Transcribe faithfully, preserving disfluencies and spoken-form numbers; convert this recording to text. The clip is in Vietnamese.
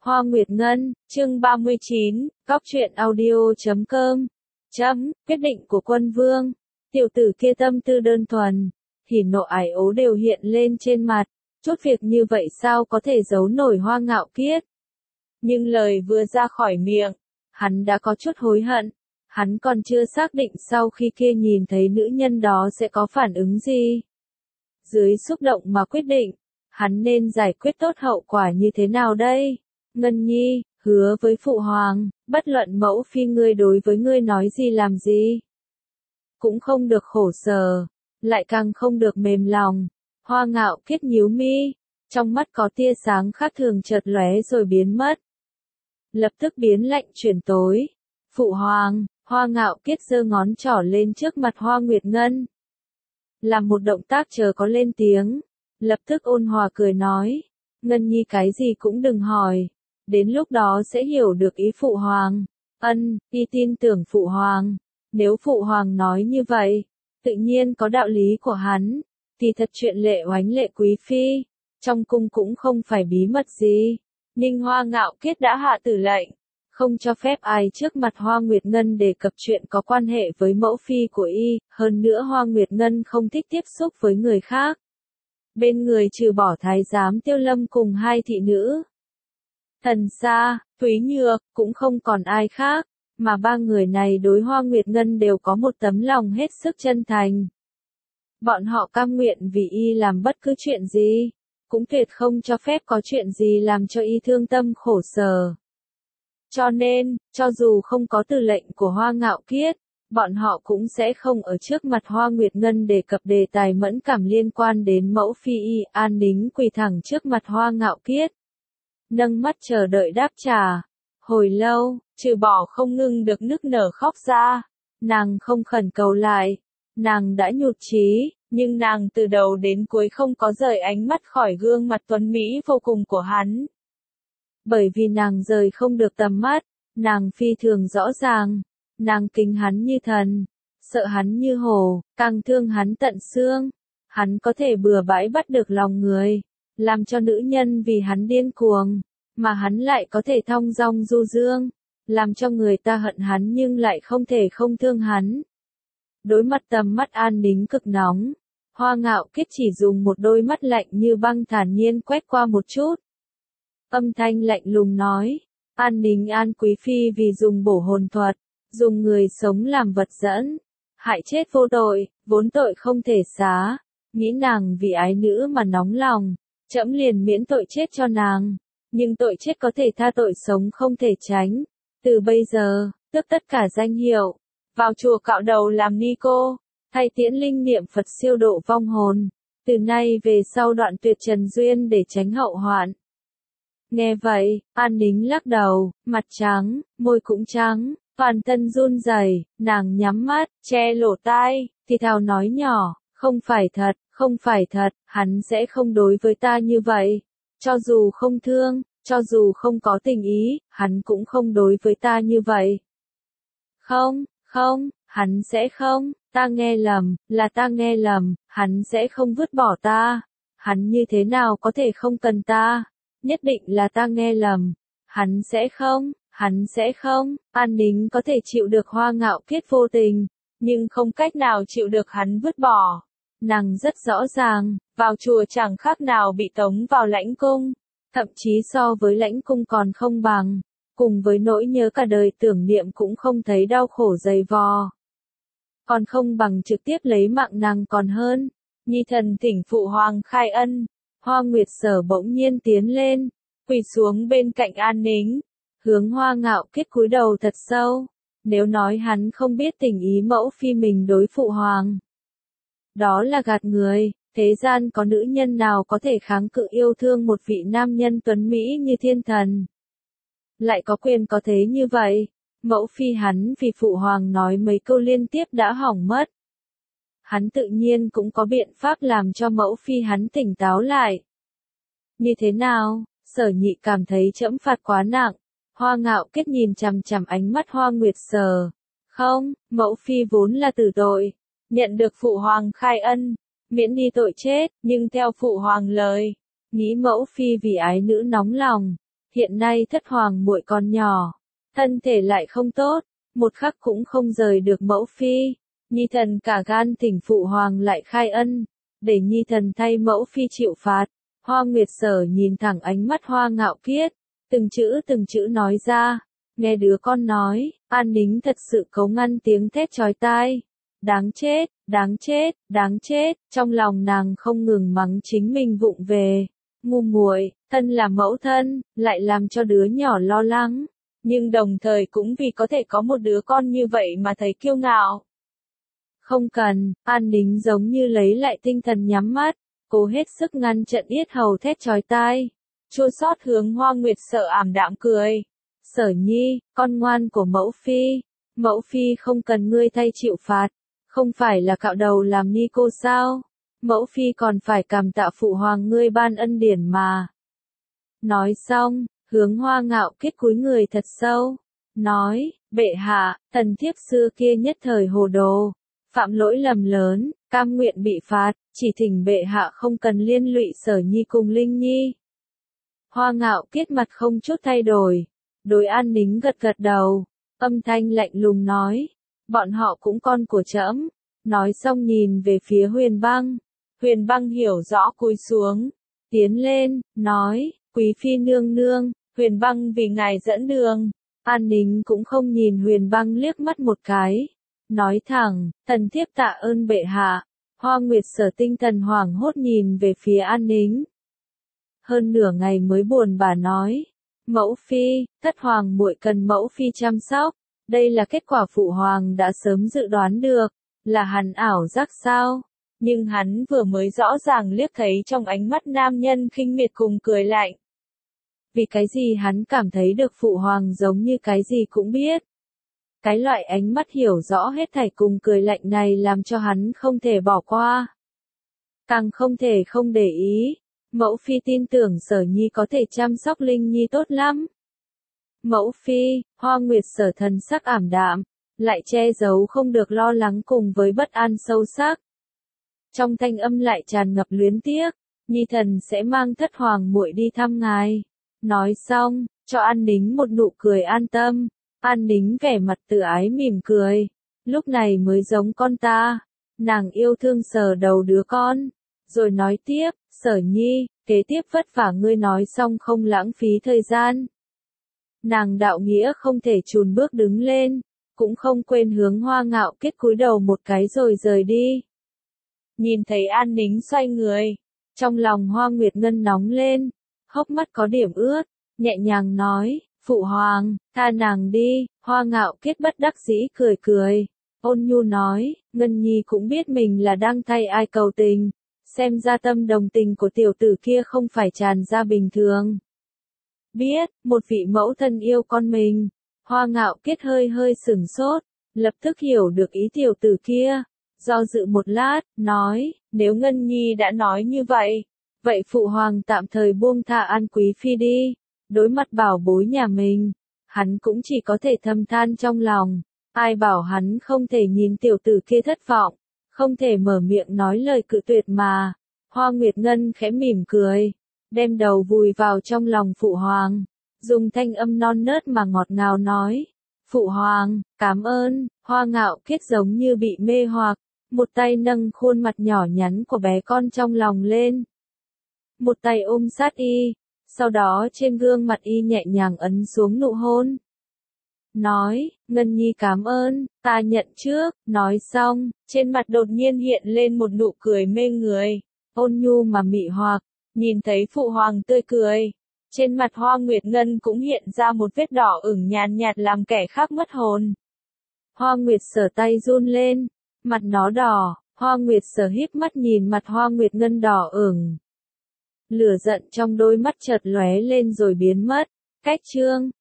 Hoa Nguyệt Ngân, chương ba mươi chín, Cóc truyện audio chấm com. Chấm, quyết định của quân vương. Tiểu tử kia tâm tư đơn thuần, thì nộ ải ố đều hiện lên trên mặt. Chút việc như vậy sao có thể giấu nổi Hoa Ngạo Kiết. Nhưng lời vừa ra khỏi miệng, hắn đã có chút hối hận. Hắn còn chưa xác định sau khi kia nhìn thấy nữ nhân đó sẽ có phản ứng gì. Dưới xúc động mà quyết định, hắn nên giải quyết tốt hậu quả như thế nào đây? Ngân Nhi, hứa với Phụ Hoàng, bất luận mẫu phi ngươi đối với ngươi nói gì làm gì. Cũng không được khổ sở, lại càng không được mềm lòng. Hoa Ngạo Kiết nhíu mi, trong mắt có tia sáng khác thường chợt lóe rồi biến mất. Lập tức biến lạnh chuyển tối. Phụ Hoàng, Hoa Ngạo Kiết giơ ngón trỏ lên trước mặt Hoa Nguyệt Ngân. Làm một động tác chờ có lên tiếng, lập tức ôn hòa cười nói, Ngân Nhi cái gì cũng đừng hỏi, đến lúc đó sẽ hiểu được ý Phụ Hoàng. Ân, y tin tưởng Phụ Hoàng, nếu Phụ Hoàng nói như vậy, tự nhiên có đạo lý của hắn, thì thật chuyện Lệ Oánh Lệ Quý Phi, trong cung cũng không phải bí mật gì. Nhưng Hoa Ngạo Kiết đã hạ tử lệnh, không cho phép ai trước mặt Hoa Nguyệt Ngân đề cập chuyện có quan hệ với mẫu phi của y, hơn nữa Hoa Nguyệt Ngân không thích tiếp xúc với người khác. Bên người trừ bỏ thái giám Tiêu Lâm cùng hai thị nữ Thần Sa, Thúy Nhược, cũng không còn ai khác, mà ba người này đối Hoa Nguyệt Ngân đều có một tấm lòng hết sức chân thành. Bọn họ cam nguyện vì y làm bất cứ chuyện gì, cũng tuyệt không cho phép có chuyện gì làm cho y thương tâm khổ sở. Cho nên, cho dù không có từ lệnh của Hoa Ngạo Kiết, bọn họ cũng sẽ không ở trước mặt Hoa Nguyệt Ngân đề cập đề tài mẫn cảm liên quan đến mẫu phi y. An Nính quỳ thẳng trước mặt Hoa Ngạo Kiết, nâng mắt chờ đợi đáp trả. Hồi lâu, trừ bỏ không ngưng được nức nở khóc ra, nàng không khẩn cầu lại, nàng đã nhụt chí, nhưng nàng từ đầu đến cuối không có rời ánh mắt khỏi gương mặt tuấn mỹ vô cùng của hắn. Bởi vì nàng rời không được tầm mắt, nàng phi thường rõ ràng, nàng kính hắn như thần, sợ hắn như hổ, càng thương hắn tận xương. Hắn có thể bừa bãi bắt được lòng người, làm cho nữ nhân vì hắn điên cuồng, mà hắn lại có thể thong dong du dương, làm cho người ta hận hắn nhưng lại không thể không thương hắn. Đối mặt tầm mắt An Nính cực nóng, Hoa Ngạo Kiết chỉ dùng một đôi mắt lạnh như băng thản nhiên quét qua một chút. Âm thanh lạnh lùng nói, An Nính An Quý Phi vì dùng bổ hồn thuật, dùng người sống làm vật dẫn, hại chết vô tội, vốn tội không thể xá, nghĩ nàng vì ái nữ mà nóng lòng, trẫm liền miễn tội chết cho nàng, nhưng tội chết có thể tha tội sống không thể tránh, từ bây giờ, tước tất cả danh hiệu, vào chùa cạo đầu làm ni cô, thay tiễn linh niệm Phật siêu độ vong hồn, từ nay về sau đoạn tuyệt trần duyên để tránh hậu hoạn. Nghe vậy, An Nính lắc đầu, mặt trắng, môi cũng trắng, toàn thân run rẩy, nàng nhắm mắt, che lỗ tai, thì thào nói nhỏ, không phải thật, không phải thật, hắn sẽ không đối với ta như vậy. Cho dù không thương, cho dù không có tình ý, hắn cũng không đối với ta như vậy. Không, không, hắn sẽ không, ta nghe lầm, là ta nghe lầm, hắn sẽ không vứt bỏ ta. Hắn như thế nào có thể không cần ta? Nhất định là ta nghe lầm. Hắn sẽ không, hắn sẽ không. An Nính có thể chịu được Hoa Ngạo Kiết vô tình, nhưng không cách nào chịu được hắn vứt bỏ. Nàng rất rõ ràng, vào chùa chẳng khác nào bị tống vào lãnh cung, thậm chí so với lãnh cung còn không bằng, cùng với nỗi nhớ cả đời tưởng niệm cũng không thấy đau khổ dày vò. Còn không bằng trực tiếp lấy mạng nàng còn hơn. Nhi thần thỉnh Phụ Hoàng khai ân. Hoa Nguyệt Sở bỗng nhiên tiến lên, quỳ xuống bên cạnh An Nính, hướng Hoa Ngạo Kiết cúi đầu thật sâu. Nếu nói hắn không biết tình ý mẫu phi mình đối Phụ Hoàng, đó là gạt người. Thế gian có nữ nhân nào có thể kháng cự yêu thương một vị nam nhân tuấn mỹ như thiên thần, lại có quyền có thế như vậy. Mẫu phi hắn vì Phụ Hoàng nói mấy câu liên tiếp đã hỏng mất. Hắn tự nhiên cũng có biện pháp làm cho mẫu phi hắn tỉnh táo lại. Như thế nào? Sở Nhị cảm thấy trẫm phạt quá nặng. Hoa Ngạo Kiết nhìn chằm chằm ánh mắt Hoa Nguyệt Sở. Không, mẫu phi vốn là tử tội, nhận được Phụ Hoàng khai ân, miễn đi tội chết, nhưng theo Phụ Hoàng lời, nghĩ mẫu phi vì ái nữ nóng lòng, Hiện nay thất hoàng muội còn nhỏ, thân thể lại không tốt, một khắc cũng không rời được mẫu phi. Nhi thần cả gan thỉnh phụ hoàng lại khai ân, để nhi thần thay mẫu phi chịu phạt. Hoa Nguyệt Sở nhìn thẳng ánh mắt Hoa Ngạo Kiết, từng chữ từng chữ nói ra, nghe đứa con nói, An Nính thật sự cấu ngăn tiếng thét chói tai. Đáng chết, đáng chết, đáng chết, trong lòng nàng không ngừng mắng chính mình vụng về. Ngu muội, thân là mẫu thân, lại làm cho đứa nhỏ lo lắng, nhưng đồng thời cũng vì có thể có một đứa con như vậy mà thấy kiêu ngạo. Không cần, An Nính giống như lấy lại tinh thần nhắm mắt, cố hết sức ngăn trận yết hầu thét chói tai. Chua xót hướng Hoa Nguyệt Sở ảm đạm cười. Sở Nhi, con ngoan của mẫu phi, mẫu phi không cần ngươi thay chịu phạt, không phải là cạo đầu làm ni cô sao? Mẫu phi còn phải cảm tạ phụ hoàng ngươi ban ân điển mà. Nói xong, hướng Hoa Ngạo Kiết cúi người thật sâu, nói, bệ hạ, thần thiếp xưa kia nhất thời hồ đồ, phạm lỗi lầm lớn, cam nguyện bị phạt, chỉ thỉnh bệ hạ không cần liên lụy Sở Nhi cùng Linh Nhi. Hoa Ngạo Kiết mặt không chút thay đổi, đối An Nính gật gật đầu, âm thanh lạnh lùng nói, bọn họ cũng con của trẫm. Nói xong nhìn về phía Huyền Băng, Huyền Băng hiểu rõ cúi xuống, tiến lên, nói, quý phi nương nương, Huyền Băng vì ngài dẫn đường. An Nính cũng không nhìn Huyền Băng liếc mắt một cái, nói thẳng, thần thiếp tạ ơn bệ hạ. Hoa Nguyệt Sở tinh thần hoảng hốt nhìn về phía An Nính. Hơn nửa ngày mới buồn bà nói, mẫu phi, thất hoàng muội cần mẫu phi chăm sóc, đây là kết quả phụ hoàng đã sớm dự đoán được, là hắn ảo giác sao? Nhưng hắn vừa mới rõ ràng liếc thấy trong ánh mắt nam nhân khinh miệt cùng cười lạnh. Vì cái gì hắn cảm thấy được phụ hoàng giống như cái gì cũng biết. Cái loại ánh mắt hiểu rõ hết thảy cùng cười lạnh này làm cho hắn không thể bỏ qua. Càng không thể không để ý. Mẫu phi tin tưởng Sở Nhi có thể chăm sóc Linh Nhi tốt lắm. Mẫu phi, Hoa Nguyệt Sở thần sắc ảm đạm, lại che giấu không được lo lắng cùng với bất an sâu sắc. Trong thanh âm lại tràn ngập luyến tiếc, Nhi thần sẽ mang thất hoàng muội đi thăm ngài. Nói xong, cho An Nính một nụ cười an tâm. An Nính vẻ mặt tự ái mỉm cười, lúc này mới giống con ta. Nàng yêu thương sờ đầu đứa con, rồi nói tiếp, Sở Nhi, kế tiếp vất vả ngươi nói xong không lãng phí thời gian. Nàng đạo nghĩa không thể chùn bước đứng lên, cũng không quên hướng Hoa Ngạo Kiết cúi đầu một cái rồi rời đi. Nhìn thấy An Nính xoay người, trong lòng Hoa Nguyệt Ngân nóng lên, hốc mắt có điểm ướt, nhẹ nhàng nói, phụ hoàng, tha nàng đi. Hoa Ngạo Kiết bất đắc dĩ cười cười, ôn nhu nói, Ngân Nhi cũng biết mình là đang thay ai cầu tình, xem ra tâm đồng tình của tiểu tử kia không phải tràn ra bình thường. Biết, một vị mẫu thân yêu con mình. Hoa Ngạo Kiết hơi hơi sửng sốt, lập tức hiểu được ý tiểu tử kia, do dự một lát, nói, nếu Ngân Nhi đã nói như vậy, vậy phụ hoàng tạm thời buông tha An quý phi đi. Đối mặt bảo bối nhà mình, hắn cũng chỉ có thể thầm than trong lòng, ai bảo hắn không thể nhìn tiểu tử kia thất vọng, không thể mở miệng nói lời cự tuyệt mà. Hoa Nguyệt Ngân khẽ mỉm cười, đem đầu vùi vào trong lòng phụ hoàng, dùng thanh âm non nớt mà ngọt ngào nói, phụ hoàng, cảm ơn. Hoa Ngạo Kiết giống như bị mê hoặc, một tay nâng khuôn mặt nhỏ nhắn của bé con trong lòng lên, một tay ôm sát y, sau đó trên gương mặt y nhẹ nhàng ấn xuống nụ hôn. Nói, Ngân Nhi cảm ơn, ta nhận trước. Nói xong, trên mặt đột nhiên hiện lên một nụ cười mê người, ôn nhu mà mị hoặc. Nhìn thấy phụ hoàng tươi cười, trên mặt Hoa Nguyệt Ngân cũng hiện ra một vết đỏ ửng nhàn nhạt làm kẻ khác mất hồn. Hoa Nguyệt Sở tay run lên, mặt nó đỏ. Hoa Nguyệt Sở híp mắt nhìn mặt Hoa Nguyệt Ngân đỏ ửng. Lửa giận trong đôi mắt chợt lóe lên rồi biến mất. Cách chương